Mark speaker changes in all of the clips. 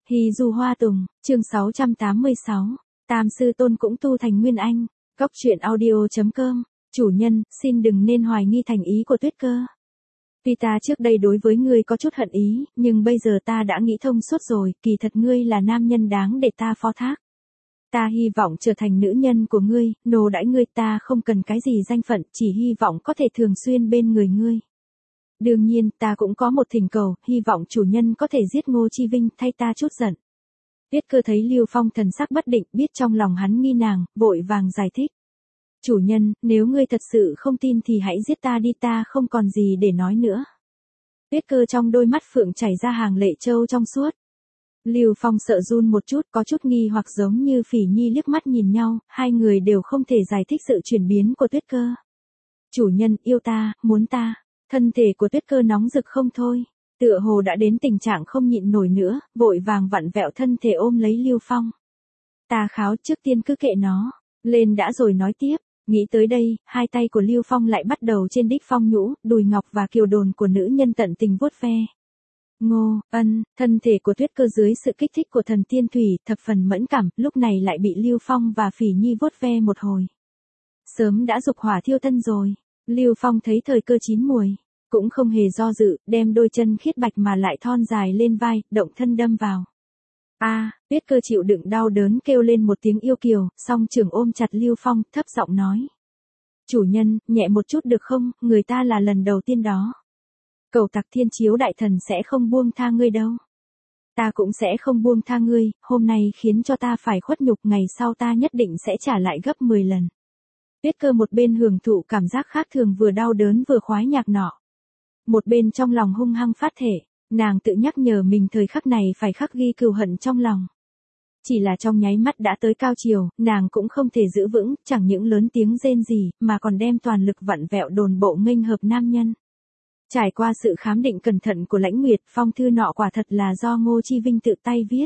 Speaker 1: Hy Du Hoa Tùng, chương 686, Tam Sư Tôn cũng tu thành Nguyên Anh, Góc Truyện Audio.com, chủ nhân, xin đừng nên hoài nghi thành ý của Tuyết Cơ. Tuy ta trước đây đối với ngươi có chút hận ý, nhưng bây giờ ta đã nghĩ thông suốt rồi, kỳ thật ngươi là nam nhân đáng để ta phó thác. Ta hy vọng trở thành nữ nhân của ngươi, nô đãi ngươi, ta không cần cái gì danh phận, chỉ hy vọng có thể thường xuyên bên người ngươi. Đương nhiên, ta cũng có một thỉnh cầu, hy vọng chủ nhân có thể giết Ngô Chi Vinh thay ta chút giận. Tuyết Cơ thấy Lưu Phong thần sắc bất định, biết trong lòng hắn nghi nàng, vội vàng giải thích. Chủ nhân, nếu ngươi thật sự không tin thì hãy giết ta đi, ta không còn gì để nói nữa. Tuyết Cơ trong đôi mắt phượng chảy ra hàng lệ châu trong suốt. Lưu Phong sợ run một chút, có chút nghi hoặc giống như Phỉ Nhi liếc mắt nhìn nhau, hai người đều không thể giải thích sự chuyển biến của Tuyết Cơ. Chủ nhân, yêu ta, muốn ta. Thân thể của Tuyết Cơ nóng rực không thôi, tựa hồ đã đến tình trạng không nhịn nổi nữa, vội vàng vặn vẹo thân thể ôm lấy Lưu Phong. Ta kháo, trước tiên cứ kệ nó, lên đã rồi nói tiếp. Nghĩ tới đây, hai tay của Lưu Phong lại bắt đầu trên đích phong nhũ, đùi ngọc và kiều đồn của nữ nhân tận tình vuốt ve. Ngô, ân, thân thể của Tuyết Cơ dưới sự kích thích của thần tiên thủy, thập phần mẫn cảm, lúc này lại bị Lưu Phong và Phỉ Nhi vuốt ve một hồi. Sớm đã dục hỏa thiêu thân rồi. Lưu Phong thấy thời cơ chín muồi, cũng không hề do dự, đem đôi chân khiết bạch mà lại thon dài lên vai, động thân đâm vào. Tuyết Cơ chịu đựng đau đớn kêu lên một tiếng yêu kiều, song trường ôm chặt Lưu Phong, thấp giọng nói. Chủ nhân, nhẹ một chút được không, người ta là lần đầu tiên đó. Cầu Tặc Thiên Chiếu đại thần sẽ không buông tha ngươi đâu. Ta cũng sẽ không buông tha ngươi, hôm nay khiến cho ta phải khuất nhục, ngày sau ta nhất định sẽ trả lại gấp 10 lần. Tuyết Cơ một bên hưởng thụ cảm giác khác thường vừa đau đớn vừa khoái nhạc nọ. Một bên trong lòng hung hăng phát thể, nàng tự nhắc nhở mình thời khắc này phải khắc ghi cừu hận trong lòng. Chỉ là trong nháy mắt đã tới cao chiều, nàng cũng không thể giữ vững, chẳng những lớn tiếng rên rỉ, mà còn đem toàn lực vặn vẹo đồn bộ nghênh hợp nam nhân. Trải qua sự khám định cẩn thận của Lãnh Nguyệt, phong thư nọ quả thật là do Ngô Chi Vinh tự tay viết.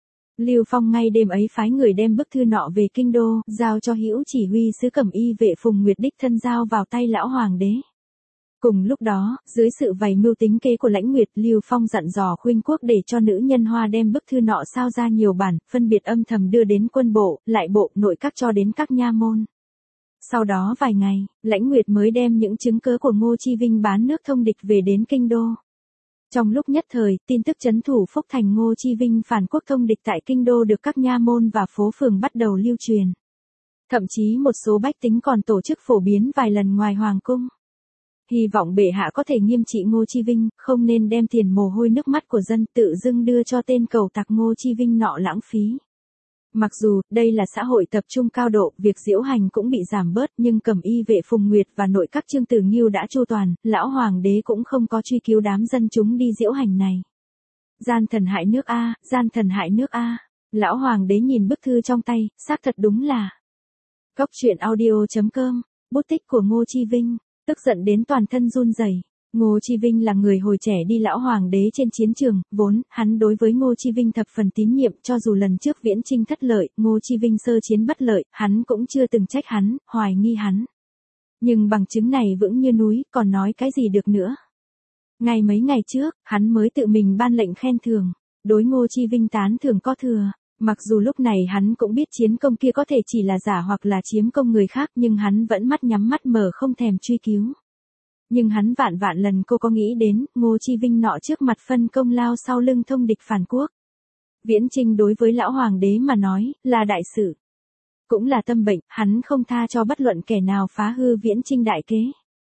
Speaker 1: Lưu Phong ngay đêm ấy phái người đem bức thư nọ về kinh đô, giao cho Hữu Chỉ Huy sứ Cẩm Y vệ Phùng Nguyệt đích thân giao vào tay lão hoàng đế. Cùng lúc đó, dưới sự vầy mưu tính kế của Lãnh Nguyệt, Lưu Phong dặn dò Khuynh Quốc để cho nữ nhân Hoa đem bức thư nọ sao ra nhiều bản, phân biệt âm thầm đưa đến quân bộ, lại bộ, nội các cho đến các nha môn. Sau đó vài ngày, Lãnh Nguyệt mới đem những chứng cớ của Ngô Chi Vinh bán nước thông địch về đến kinh đô. Trong lúc nhất thời, tin tức trấn thủ Phúc Thành Ngô Chi Vinh phản quốc thông địch tại kinh đô được các nha môn và phố phường bắt đầu lưu truyền. Thậm chí một số bách tính còn tổ chức phổ biến vài lần ngoài hoàng cung. Hy vọng bệ hạ có thể nghiêm trị Ngô Chi Vinh, không nên đem tiền mồ hôi nước mắt của dân tự dưng đưa cho tên cầu tặc Ngô Chi Vinh nọ lãng phí. Mặc dù, đây là xã hội tập trung cao độ, việc diễu hành cũng bị giảm bớt, nhưng Cẩm Y vệ Phùng Nguyệt và nội các Trương Tử Nghiêu đã chu toàn, lão hoàng đế cũng không có truy cứu đám dân chúng đi diễu hành này. Gian thần hại nước a, gian thần hại nước a. Lão hoàng đế nhìn bức thư trong tay, xác thật đúng là. Góc Truyện Audio.com, bút tích của Ngô Chi Vinh, tức giận đến toàn thân run rẩy. Ngô Chi Vinh là người hồi trẻ đi lão hoàng đế trên chiến trường, vốn, hắn đối với Ngô Chi Vinh thập phần tín nhiệm, cho dù lần trước viễn chinh thất lợi, Ngô Chi Vinh sơ chiến bất lợi, hắn cũng chưa từng trách hắn, hoài nghi hắn. Nhưng bằng chứng này vững như núi, còn nói cái gì được nữa. Ngay mấy ngày trước, hắn mới tự mình ban lệnh khen thưởng, đối Ngô Chi Vinh tán thưởng có thừa. Mặc dù lúc này hắn cũng biết chiến công kia có thể chỉ là giả hoặc là chiếm công người khác, nhưng hắn vẫn mắt nhắm mắt mở không thèm truy cứu. Nhưng hắn vạn vạn lần cô có nghĩ đến, Ngô Chi Vinh nọ trước mặt phân công lao sau lưng thông địch phản quốc. Viễn chinh đối với lão hoàng đế mà nói, là đại sự. Cũng là tâm bệnh, hắn không tha cho bất luận kẻ nào phá hư viễn chinh đại kế.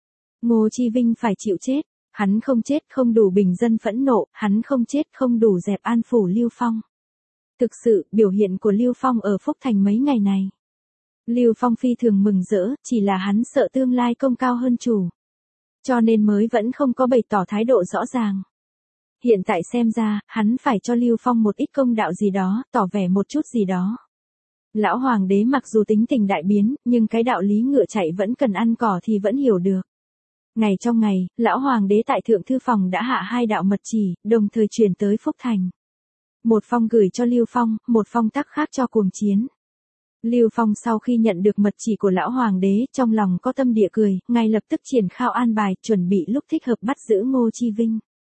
Speaker 1: Ngô Chi Vinh phải chịu chết, hắn không chết không đủ bình dân phẫn nộ, hắn không chết không đủ dẹp an phủ Lưu Phong. Thực sự, biểu hiện của Lưu Phong ở Phúc Thành mấy ngày này. Lưu Phong phi thường mừng rỡ, chỉ là hắn sợ tương lai công cao hơn chủ. Cho nên mới vẫn không có bày tỏ thái độ rõ ràng. Hiện tại xem ra, hắn phải cho Lưu Phong một ít công đạo gì đó, tỏ vẻ một chút gì đó. Lão hoàng đế mặc dù tính tình đại biến, nhưng cái đạo lý ngựa chạy vẫn cần ăn cỏ thì vẫn hiểu được. Ngày trong ngày, lão hoàng đế tại thượng thư phòng đã hạ 2 đạo mật chỉ, đồng thời truyền tới Phúc Thành. Một phong gửi cho Lưu Phong, một phong tắc khác cho Cuồng Chiến. Lưu Phong sau khi nhận được mật chỉ của lão hoàng đế, trong lòng có tâm địa cười, ngay lập tức triển khai an bài, chuẩn bị lúc thích hợp bắt giữ Ngô Chi Vinh.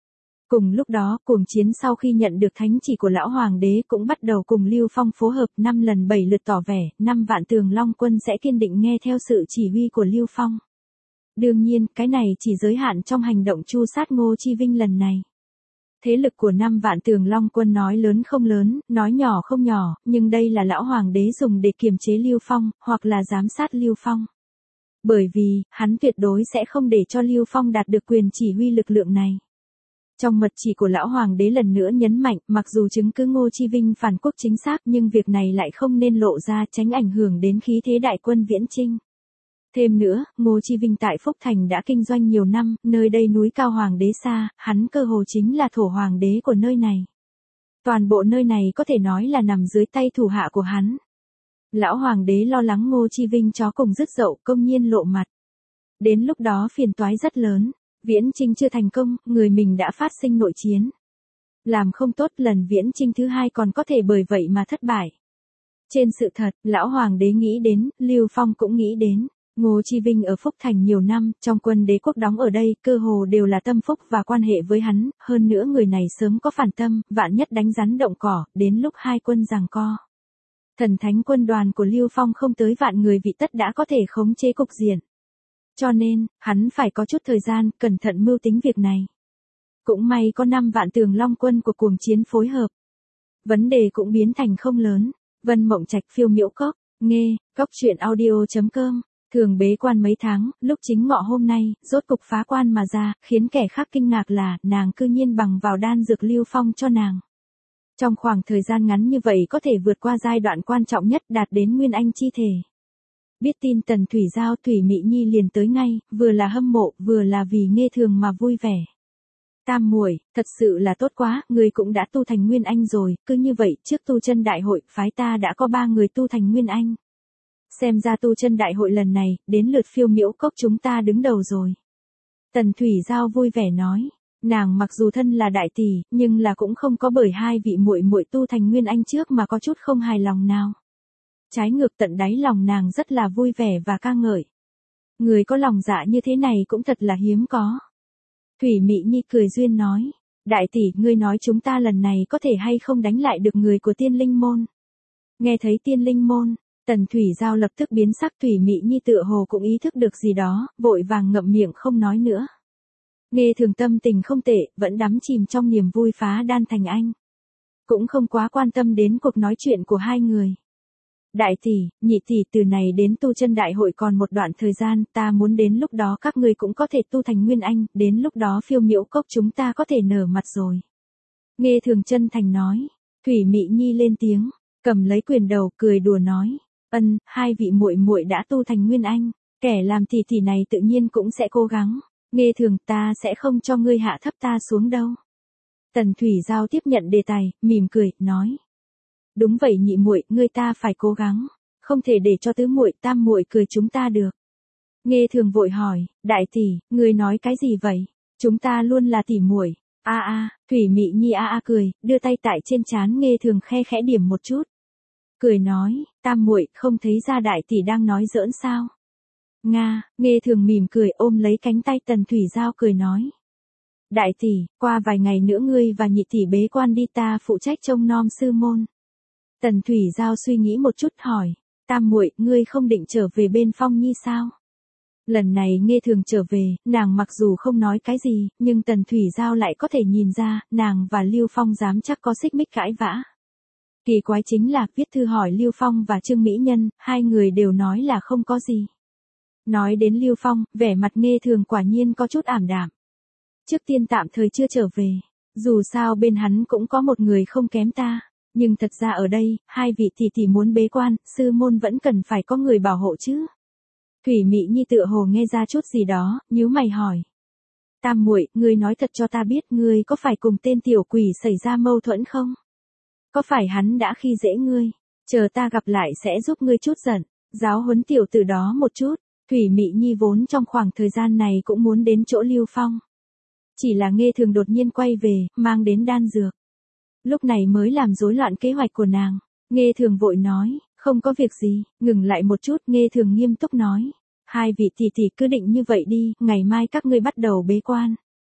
Speaker 1: Cùng lúc đó, cuồng chiến sau khi nhận được thánh chỉ của lão hoàng đế cũng bắt đầu cùng Lưu Phong phối hợp 5 lần 7 lượt tỏ vẻ, 5 vạn Tường Long quân sẽ kiên định nghe theo sự chỉ huy của Lưu Phong. Đương nhiên, cái này chỉ giới hạn trong hành động tru sát Ngô Chi Vinh lần này. Thế lực của 5 vạn Tường Long quân nói lớn không lớn, nói nhỏ không nhỏ, nhưng đây là lão hoàng đế dùng để kiềm chế Lưu Phong, hoặc là giám sát Lưu Phong. Bởi vì, hắn tuyệt đối sẽ không để cho Lưu Phong đạt được quyền chỉ huy lực lượng này. Trong mật chỉ của lão hoàng đế lần nữa nhấn mạnh, mặc dù chứng cứ Ngô Chi Vinh phản quốc chính xác nhưng việc này lại không nên lộ ra, tránh ảnh hưởng đến khí thế đại quân viễn chinh. Thêm nữa, Ngô Chi Vinh tại Phúc Thành đã kinh doanh nhiều năm, nơi đây núi cao hoàng đế xa, hắn cơ hồ chính là thổ hoàng đế của nơi này. Toàn bộ nơi này có thể nói là nằm dưới tay thủ hạ của hắn. Lão hoàng đế lo lắng Ngô Chi Vinh chó cùng rứt dậu, công nhiên lộ mặt. Đến lúc đó phiền toái rất lớn, viễn chinh chưa thành công, người mình đã phát sinh nội chiến. Làm không tốt lần viễn chinh thứ hai còn có thể bởi vậy mà thất bại. Trên sự thật, lão hoàng đế nghĩ đến, Lưu Phong cũng nghĩ đến. Ngô Chi Vinh ở Phúc Thành nhiều năm, trong quân đế quốc đóng ở đây, cơ hồ đều là tâm phúc và quan hệ với hắn, hơn nữa người này sớm có phản tâm, vạn nhất đánh rắn động cỏ, đến lúc hai quân giằng co. Thần thánh quân đoàn của Lưu Phong không tới vạn người vị tất đã có thể khống chế cục diện. Cho nên, hắn phải có chút thời gian, cẩn thận mưu tính việc này. Cũng may có 5 vạn Tường Long quân của cuồng chiến phối hợp. Vấn đề cũng biến thành không lớn. Vân Mộng Trạch phiêu miễu cốc, nghe, cốc truyện audio.com. Thường bế quan mấy tháng, lúc chính ngọ hôm nay, rốt cục phá quan mà ra, khiến kẻ khác kinh ngạc là, nàng cư nhiên bằng vào đan dược Lưu Phong cho nàng. Trong khoảng thời gian ngắn như vậy có thể vượt qua giai đoạn quan trọng nhất đạt đến Nguyên Anh chi thể. Biết tin Tần Thủy Giao Thủy Mị Nhi liền tới ngay, vừa là hâm mộ, vừa là vì Nghe Thường mà vui vẻ. Tam muội, thật sự là tốt quá, người cũng đã tu thành Nguyên Anh rồi, cứ như vậy, trước tu chân đại hội, phái ta đã có 3 người tu thành Nguyên Anh. Xem ra tu chân đại hội lần này, đến lượt phiêu miễu cốc chúng ta đứng đầu rồi. Tần Thủy Giao vui vẻ nói, nàng mặc dù thân là đại tỷ, nhưng là cũng không có bởi hai vị muội muội tu thành Nguyên Anh trước mà có chút không hài lòng nào. Trái ngược tận đáy lòng nàng rất là vui vẻ và ca ngợi. Người có lòng dạ như thế này cũng thật là hiếm có. Thủy Mị Nhi cười duyên nói, đại tỷ, ngươi nói chúng ta lần này có thể hay không đánh lại được người của Tiên Linh môn. Nghe thấy Tiên Linh môn, Tần Thủy Giao lập tức biến sắc, Thủy Mị Nhi tựa hồ cũng ý thức được gì đó, vội vàng ngậm miệng không nói nữa. Nghe Thường tâm tình không tệ, vẫn đắm chìm trong niềm vui phá đan thành anh. Cũng không quá quan tâm đến cuộc nói chuyện của hai người. Đại tỷ, nhị tỷ, từ này đến tu chân đại hội còn một đoạn thời gian, ta muốn đến lúc đó các ngươi cũng có thể tu thành Nguyên Anh, đến lúc đó phiêu miễu cốc chúng ta có thể nở mặt rồi. Nghe Thường chân thành nói, Thủy Mị Nhi lên tiếng, cầm lấy quyền đầu cười đùa nói, hai vị muội muội đã tu thành Nguyên Anh, kẻ làm tỷ tỷ này tự nhiên cũng sẽ cố gắng. Nghe Thường, ta sẽ không cho ngươi hạ thấp ta xuống đâu. Tần Thủy Giao tiếp nhận đề tài, mỉm cười, nói. Đúng vậy nhị muội, ngươi ta phải cố gắng, không thể để cho tứ muội tam muội cười chúng ta được. Nghe Thường vội hỏi, đại tỷ, ngươi nói cái gì vậy? Chúng ta luôn là tỷ muội. Thủy Mị Nhi cười, đưa tay tại trên trán Nghe Thường khe khẽ điểm một chút. Cười nói, tam muội, không thấy ra đại tỷ đang nói giỡn sao? Nghe Thường mỉm cười ôm lấy cánh tay Tần Thủy Giao cười nói. Đại tỷ, qua vài ngày nữa ngươi và nhị tỷ bế quan đi, ta phụ trách trông nom sư môn. Tần Thủy Giao suy nghĩ một chút hỏi, tam muội, ngươi không định trở về bên Phong Nhi sao? Lần này Nghe Thường trở về, nàng mặc dù không nói cái gì, nhưng Tần Thủy Giao lại có thể nhìn ra, nàng và Lưu Phong dám chắc có xích mích cãi vã. Kỳ quái chính là, viết thư hỏi Lưu Phong và Trương Mỹ Nhân, hai người đều nói là không có gì. Nói đến Lưu Phong, vẻ mặt Nghe Thường quả nhiên có chút ảm đạm. Trước tiên tạm thời chưa trở về, dù sao bên hắn cũng có một người không kém ta, nhưng thật ra ở đây, hai vị tỷ tỷ muốn bế quan, sư môn vẫn cần phải có người bảo hộ chứ. Thủy Mị Nhi tựa hồ nghe ra chút gì đó, nhíu mày hỏi. Tam muội, ngươi nói thật cho ta biết, ngươi có phải cùng tên tiểu quỷ xảy ra mâu thuẫn không? Có phải hắn đã khi dễ ngươi? Chờ ta gặp lại sẽ giúp ngươi chút giận, giáo huấn tiểu tử đó một chút. Thủy Mị Nhi vốn trong khoảng thời gian này cũng muốn đến chỗ Lưu Phong. Chỉ là Nghe Thường đột nhiên quay về, mang đến đan dược. Lúc này mới làm rối loạn kế hoạch của nàng. Nghe Thường vội nói, không có việc gì, ngừng lại một chút, Nghe Thường nghiêm túc nói. Hai vị tỷ tỷ cứ định như vậy đi, ngày mai các ngươi bắt đầu bế quan.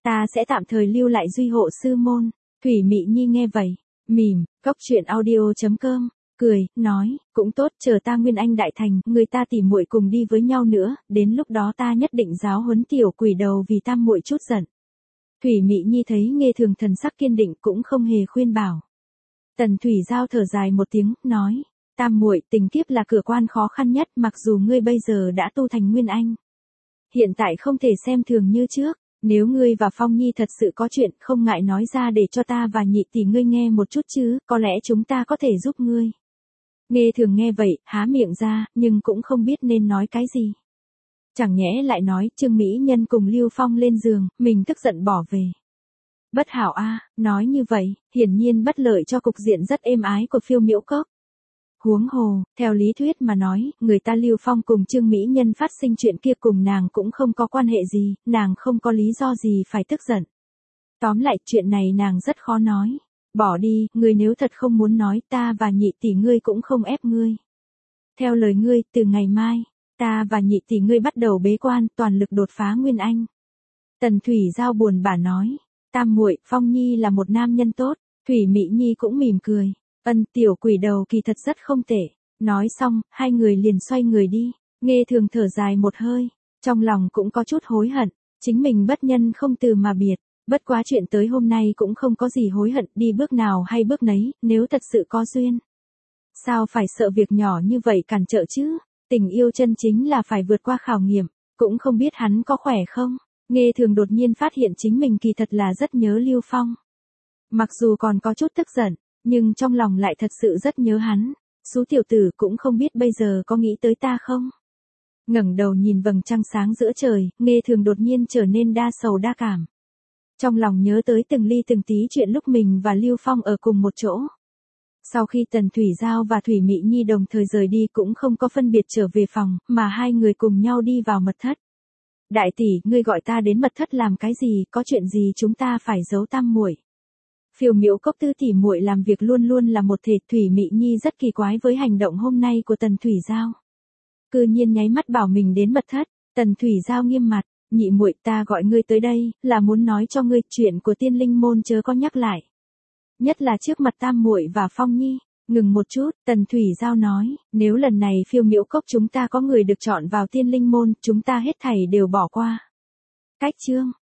Speaker 1: Ta sẽ tạm thời lưu lại Duy hộ sư môn. Thủy Mị Nhi nghe vậy, mỉm, cốc truyện audio.com, cười, nói, cũng tốt, chờ ta Nguyên Anh đại thành, người ta tỉ muội cùng đi với nhau nữa, đến lúc đó ta nhất định giáo huấn tiểu quỷ đầu vì tam muội chút giận. Thủy Mị Nhi thấy Nghê Thường thần sắc kiên định cũng không hề khuyên bảo. Tần Thủy Giao thở dài một tiếng, nói, tam muội, tình kiếp là cửa quan khó khăn nhất, mặc dù ngươi bây giờ đã tu thành Nguyên Anh. Hiện tại không thể xem thường như trước, nếu ngươi và Phong Nhi thật sự có chuyện, không ngại nói ra để cho ta và nhị tỷ ngươi nghe một chút chứ, có lẽ chúng ta có thể giúp ngươi. Nghê Thường nghe vậy, há miệng ra, nhưng cũng không biết nên nói cái gì. Chẳng nhẽ lại nói, Trương Mỹ Nhân cùng Lưu Phong lên giường, mình tức giận bỏ về. Bất hảo a, nói như vậy, hiển nhiên bất lợi cho cục diện rất êm ái của Phiêu Miễu Cốc. Huống hồ, theo lý thuyết mà nói, người ta Lưu Phong cùng Trương Mỹ Nhân phát sinh chuyện kia cùng nàng cũng không có quan hệ gì, nàng không có lý do gì phải tức giận. Tóm lại, chuyện này nàng rất khó nói. Bỏ đi, ngươi nếu thật không muốn nói, ta và nhị tỷ ngươi cũng không ép ngươi. Theo lời ngươi, từ ngày mai, ta và nhị tỷ ngươi bắt đầu bế quan, toàn lực đột phá Nguyên Anh. Tần Thủy Giao buồn bã nói, tam muội, Phong Nhi là một nam nhân tốt. Thủy Mị Nhi cũng mỉm cười, ân, tiểu quỷ đầu kỳ thật rất không tệ. Nói xong, hai người liền xoay người đi. Nghê Thường thở dài một hơi, trong lòng cũng có chút hối hận, chính mình bất nhân không từ mà biệt. Bất quá chuyện tới hôm nay cũng không có gì hối hận, đi bước nào hay bước nấy, nếu thật sự có duyên. Sao phải sợ việc nhỏ như vậy cản trở chứ, tình yêu chân chính là phải vượt qua khảo nghiệm, cũng không biết hắn có khỏe không. Nghê Thường đột nhiên phát hiện chính mình kỳ thật là rất nhớ Lưu Phong. Mặc dù còn có chút tức giận, nhưng trong lòng lại thật sự rất nhớ hắn. Sú tiểu tử cũng không biết bây giờ có nghĩ tới ta không. Ngẩng đầu nhìn vầng trăng sáng giữa trời, Nghê Thường đột nhiên trở nên đa sầu đa cảm. Trong lòng nhớ tới từng ly từng tí chuyện lúc mình và Lưu Phong ở cùng một chỗ. Sau khi Tần Thủy Giao và Thủy Mị Nhi đồng thời rời đi cũng không có phân biệt trở về phòng, mà hai người cùng nhau đi vào mật thất. Đại tỷ, ngươi gọi ta đến mật thất làm cái gì, có chuyện gì chúng ta phải giấu tam muội? Phiêu Miễu Cốc tư tỷ muội làm việc luôn luôn là một thể. Thủy Mị Nhi rất kỳ quái với hành động hôm nay của Tần Thủy Giao. Cư nhiên nháy mắt bảo mình đến mật thất. Tần Thủy Giao nghiêm mặt, nhị muội, ta gọi ngươi tới đây, là muốn nói cho ngươi chuyện của Tiên Linh môn chớ có nhắc lại. Nhất là trước mặt tam muội và Phong Nhi. Ngừng một chút, Tần Thủy Giao nói, nếu lần này Phiêu Miễu Cốc chúng ta có người được chọn vào Tiên Linh môn, chúng ta hết thảy đều bỏ qua. Cách chương